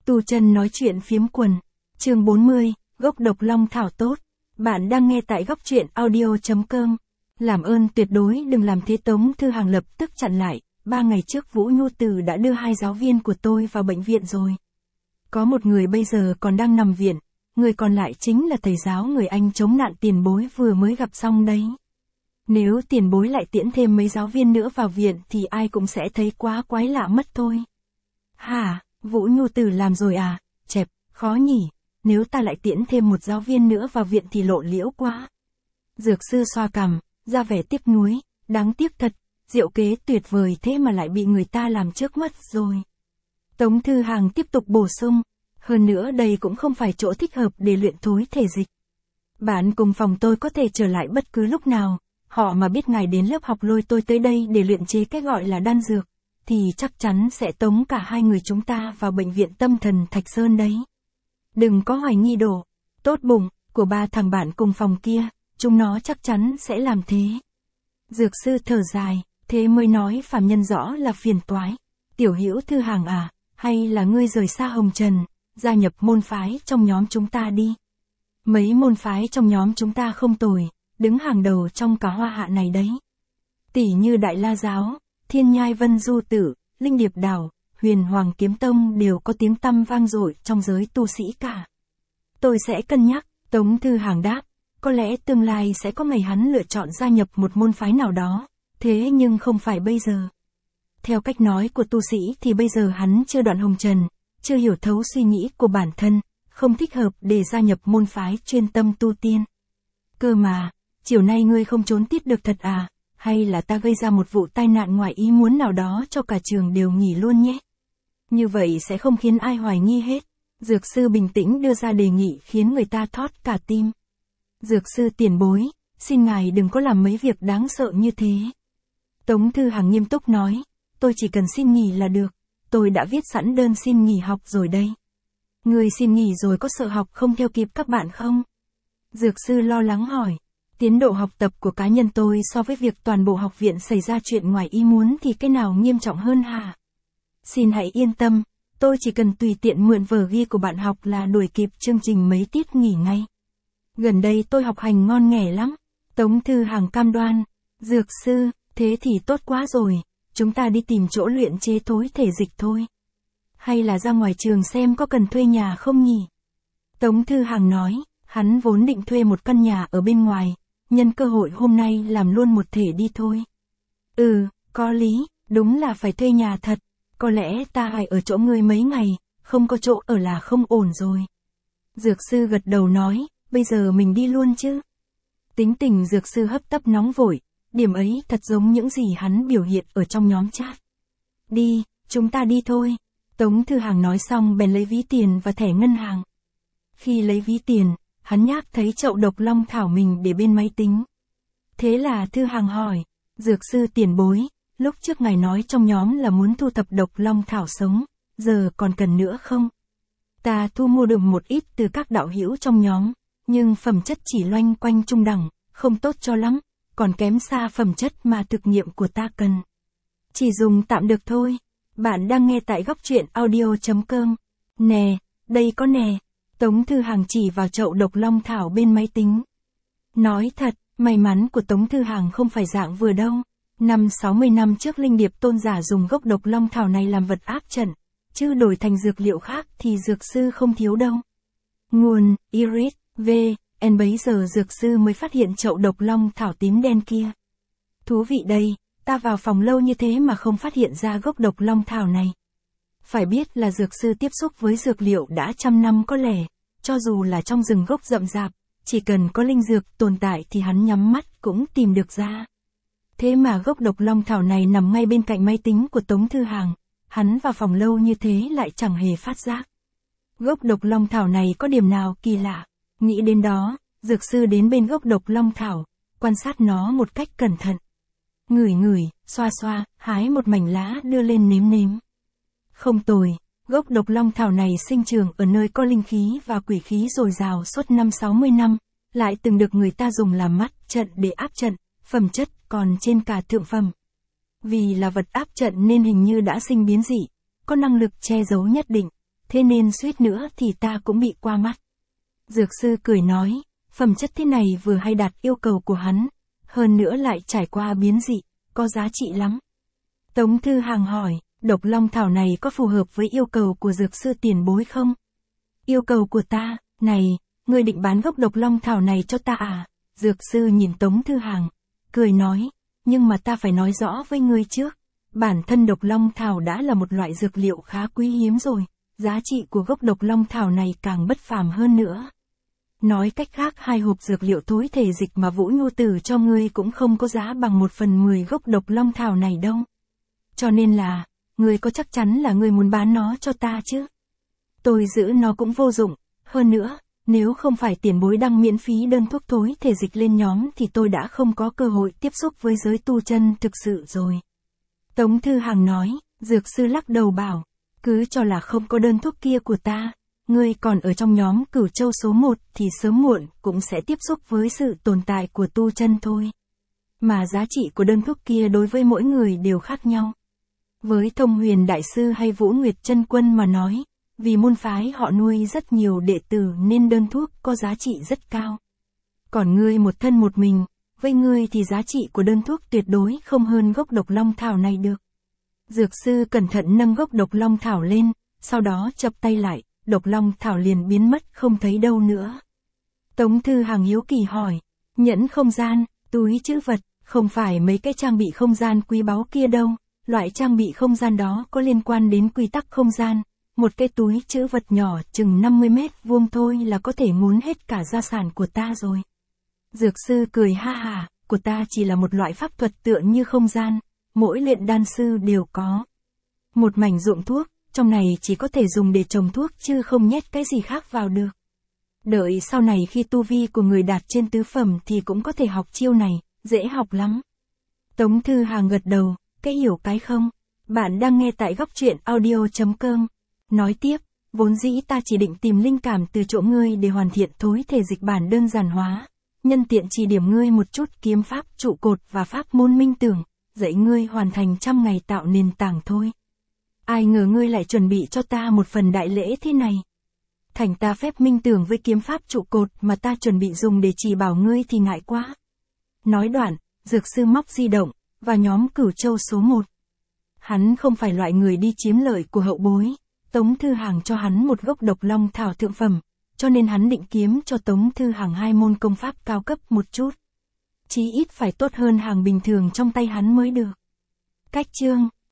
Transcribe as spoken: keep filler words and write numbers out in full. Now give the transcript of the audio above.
Tu chân nói chuyện phiếm quần. Chương bốn mươi, gốc độc long thảo tốt. Bạn đang nghe tại góc truyện audio chấm com. Làm ơn tuyệt đối đừng làm thế. Tống Thư Hàng lập tức chặn lại. Ba ngày trước Vũ Nhu Từ đã đưa hai giáo viên của tôi vào bệnh viện rồi. Có một người bây giờ còn đang nằm viện. Người còn lại chính là thầy giáo người Anh chống nạn tiền bối vừa mới gặp xong đấy. Nếu tiền bối lại tiễn thêm mấy giáo viên nữa vào viện thì ai cũng sẽ thấy quá quái lạ mất thôi. Hả, Vũ Nhu Từ làm rồi à? Chẹp, khó nhỉ. Nếu ta lại tiễn thêm một giáo viên nữa vào viện thì lộ liễu quá. Dược sư xoa cằm, ra vẻ tiếc nuối. Đáng tiếc thật, diệu kế tuyệt vời thế mà lại bị người ta làm trước mất rồi. Tống Thư Hàng tiếp tục bổ sung. Hơn nữa đây cũng không phải chỗ thích hợp để luyện thối thể dịch. Bạn cùng phòng tôi có thể trở lại bất cứ lúc nào. Họ mà biết ngài đến lớp học lôi tôi tới đây để luyện chế cái gọi là đan dược, thì chắc chắn sẽ tống cả hai người chúng ta vào bệnh viện tâm thần Thạch Sơn đấy. Đừng có hoài nghi đồ, tốt bụng, của ba thằng bạn cùng phòng kia, chúng nó chắc chắn sẽ làm thế. Dược sư thở dài, thế mới nói phàm nhân rõ là phiền toái. Tiểu Hữu Thư Hàng à, hay là ngươi rời xa hồng trần, gia nhập môn phái trong nhóm chúng ta đi. Mấy môn phái trong nhóm chúng ta không tồi, đứng hàng đầu trong cả hoa hạ này đấy. Tỷ như Đại La Giáo, Thiên Nhai Vân Du Tử, Linh Điệp Đảo, Huyền Hoàng Kiếm Tông đều có tiếng tăm vang dội trong giới tu sĩ cả. Tôi sẽ cân nhắc, Tống Thư Hàng đáp, có lẽ tương lai sẽ có ngày hắn lựa chọn gia nhập một môn phái nào đó, thế nhưng không phải bây giờ. Theo cách nói của tu sĩ thì bây giờ hắn chưa đoạn hồng trần, chưa hiểu thấu suy nghĩ của bản thân, không thích hợp để gia nhập môn phái chuyên tâm tu tiên. Cơ mà, chiều nay ngươi không trốn tít được thật à, hay là ta gây ra một vụ tai nạn ngoài ý muốn nào đó cho cả trường đều nghỉ luôn nhé. Như vậy sẽ không khiến ai hoài nghi hết. Dược sư bình tĩnh đưa ra đề nghị khiến người ta thót cả tim. Dược sư tiền bối, xin ngài đừng có làm mấy việc đáng sợ như thế. Tống Thư Hàng nghiêm túc nói, tôi chỉ cần xin nghỉ là được, tôi đã viết sẵn đơn xin nghỉ học rồi đây. Người xin nghỉ rồi có sợ học không theo kịp các bạn không? Dược sư lo lắng hỏi. Tiến độ học tập của cá nhân tôi so với việc toàn bộ học viện xảy ra chuyện ngoài ý muốn thì cái nào nghiêm trọng hơn hả? Xin hãy yên tâm, tôi chỉ cần tùy tiện mượn vở ghi của bạn học là đuổi kịp chương trình mấy tiết nghỉ ngay. Gần đây tôi học hành ngon nghẻ lắm. Tống Thư Hàng cam đoan. Dược sư, thế thì tốt quá rồi, chúng ta đi tìm chỗ luyện chế thối thể dịch thôi. Hay là ra ngoài trường xem có cần thuê nhà không nhỉ? Tống Thư Hàng nói, hắn vốn định thuê một căn nhà ở bên ngoài. Nhân cơ hội hôm nay làm luôn một thể đi thôi. Ừ, có lý, đúng là phải thuê nhà thật. Có lẽ ta phải ở chỗ ngươi mấy ngày, không có chỗ ở là không ổn rồi. Dược sư gật đầu nói, bây giờ mình đi luôn chứ. Tính tình dược sư hấp tấp nóng vội, điểm ấy thật giống những gì hắn biểu hiện ở trong nhóm chat. Đi, chúng ta đi thôi. Tống Thư Hàng nói xong bèn lấy ví tiền và thẻ ngân hàng. Khi lấy ví tiền, hắn nhác thấy chậu độc long thảo mình để bên máy tính. Thế là Thư Hàng hỏi, dược sư tiền bối, lúc trước ngài nói trong nhóm là muốn thu thập độc long thảo sống, giờ còn cần nữa không? Ta thu mua được một ít từ các đạo hữu trong nhóm, nhưng phẩm chất chỉ loanh quanh trung đẳng, không tốt cho lắm, còn kém xa phẩm chất mà thực nghiệm của ta cần. Chỉ dùng tạm được thôi. Bạn đang nghe tại góc truyện audio chấm com. Nè, đây có nè. Tống Thư Hàng chỉ vào chậu độc long thảo bên máy tính. Nói thật, may mắn của Tống Thư Hàng không phải dạng vừa đâu. Năm sáu mươi năm trước Linh Điệp tôn giả dùng gốc độc long thảo này làm vật áp trận, chứ đổi thành dược liệu khác thì dược sư không thiếu đâu. Nguồn, Iris, V, N bấy giờ dược sư mới phát hiện chậu độc long thảo tím đen kia. Thú vị đây, ta vào phòng lâu như thế mà không phát hiện ra gốc độc long thảo này. Phải biết là dược sư tiếp xúc với dược liệu đã trăm năm có lẽ, cho dù là trong rừng gốc rậm rạp, chỉ cần có linh dược tồn tại thì hắn nhắm mắt cũng tìm được ra. Thế mà gốc độc long thảo này nằm ngay bên cạnh máy tính của Tống Thư Hàng, hắn vào phòng lâu như thế lại chẳng hề phát giác. Gốc độc long thảo này có điểm nào kỳ lạ? Nghĩ đến đó, dược sư đến bên gốc độc long thảo, quan sát nó một cách cẩn thận. Ngửi ngửi, xoa xoa, hái một mảnh lá đưa lên nếm nếm. Không tồi, gốc độc long thảo này sinh trưởng ở nơi có linh khí và quỷ khí dồi dào suốt năm sáu mươi năm, lại từng được người ta dùng làm mắt trận để áp trận, phẩm chất còn trên cả thượng phẩm. Vì là vật áp trận nên hình như đã sinh biến dị, có năng lực che giấu nhất định, thế nên suýt nữa thì ta cũng bị qua mắt. Dược sư cười nói, phẩm chất thế này vừa hay đạt yêu cầu của hắn, hơn nữa lại trải qua biến dị, có giá trị lắm. Tống Thư Hàng hỏi, độc long thảo này có phù hợp với yêu cầu của dược sư tiền bối không? Yêu cầu của ta, này, ngươi định bán gốc độc long thảo này cho ta à? Dược sư nhìn Tống Thư Hàng, cười nói, nhưng mà ta phải nói rõ với ngươi trước. Bản thân độc long thảo đã là một loại dược liệu khá quý hiếm rồi, giá trị của gốc độc long thảo này càng bất phàm hơn nữa. Nói cách khác hai hộp dược liệu thối thể dịch mà Vũ Nhu Tử cho ngươi cũng không có giá bằng một phần mười gốc độc long thảo này đâu. Cho nên là, ngươi có chắc chắn là ngươi muốn bán nó cho ta chứ? Tôi giữ nó cũng vô dụng, hơn nữa, nếu không phải tiền bối đăng miễn phí đơn thuốc thối thể dịch lên nhóm thì tôi đã không có cơ hội tiếp xúc với giới tu chân thực sự rồi. Tống Thư Hàng nói, dược sư lắc đầu bảo, cứ cho là không có đơn thuốc kia của ta, ngươi còn ở trong nhóm Cửu Châu số một thì sớm muộn cũng sẽ tiếp xúc với sự tồn tại của tu chân thôi. Mà giá trị của đơn thuốc kia đối với mỗi người đều khác nhau. Với Thông Huyền Đại Sư hay Vũ Nguyệt Chân Quân mà nói, vì môn phái họ nuôi rất nhiều đệ tử nên đơn thuốc có giá trị rất cao. Còn ngươi một thân một mình, với ngươi thì giá trị của đơn thuốc tuyệt đối không hơn gốc độc long thảo này được. Dược sư cẩn thận nâng gốc độc long thảo lên, sau đó chập tay lại, độc long thảo liền biến mất không thấy đâu nữa. Tống Thư Hàng hiếu kỳ hỏi, nhẫn không gian, túi trữ vật, không phải mấy cái trang bị không gian quý báu kia đâu, loại trang bị không gian đó có liên quan đến quy tắc không gian. Một cái túi trữ vật nhỏ chừng năm mươi mét vuông thôi là có thể ngốn hết cả gia sản của ta rồi. Dược sư cười ha hà, của ta chỉ là một loại pháp thuật tựa như không gian, mỗi luyện đan sư đều có. Một mảnh ruộng thuốc, trong này chỉ có thể dùng để trồng thuốc chứ không nhét cái gì khác vào được. Đợi sau này khi tu vi của người đạt trên tứ phẩm thì cũng có thể học chiêu này, dễ học lắm. Tống Thư Hàng gật đầu, cái hiểu cái không. Bạn đang nghe tại góc truyện audio chấm com. Nói tiếp, vốn dĩ ta chỉ định tìm linh cảm từ chỗ ngươi để hoàn thiện thối thể dịch bản đơn giản hóa, nhân tiện chỉ điểm ngươi một chút kiếm pháp trụ cột và pháp môn minh tưởng, dạy ngươi hoàn thành trăm ngày tạo nền tảng thôi. Ai ngờ ngươi lại chuẩn bị cho ta một phần đại lễ thế này. Thành ta phép minh tưởng với kiếm pháp trụ cột mà ta chuẩn bị dùng để chỉ bảo ngươi thì ngại quá. Nói đoạn, dược sư móc di động, và nhóm Cửu Châu số một. Hắn không phải loại người đi chiếm lợi của hậu bối. Tống Thư Hàng cho hắn một gốc độc long thảo thượng phẩm, cho nên hắn định kiếm cho Tống Thư Hàng hai môn công pháp cao cấp một chút. Chí ít phải tốt hơn hàng bình thường trong tay hắn mới được. Cách chương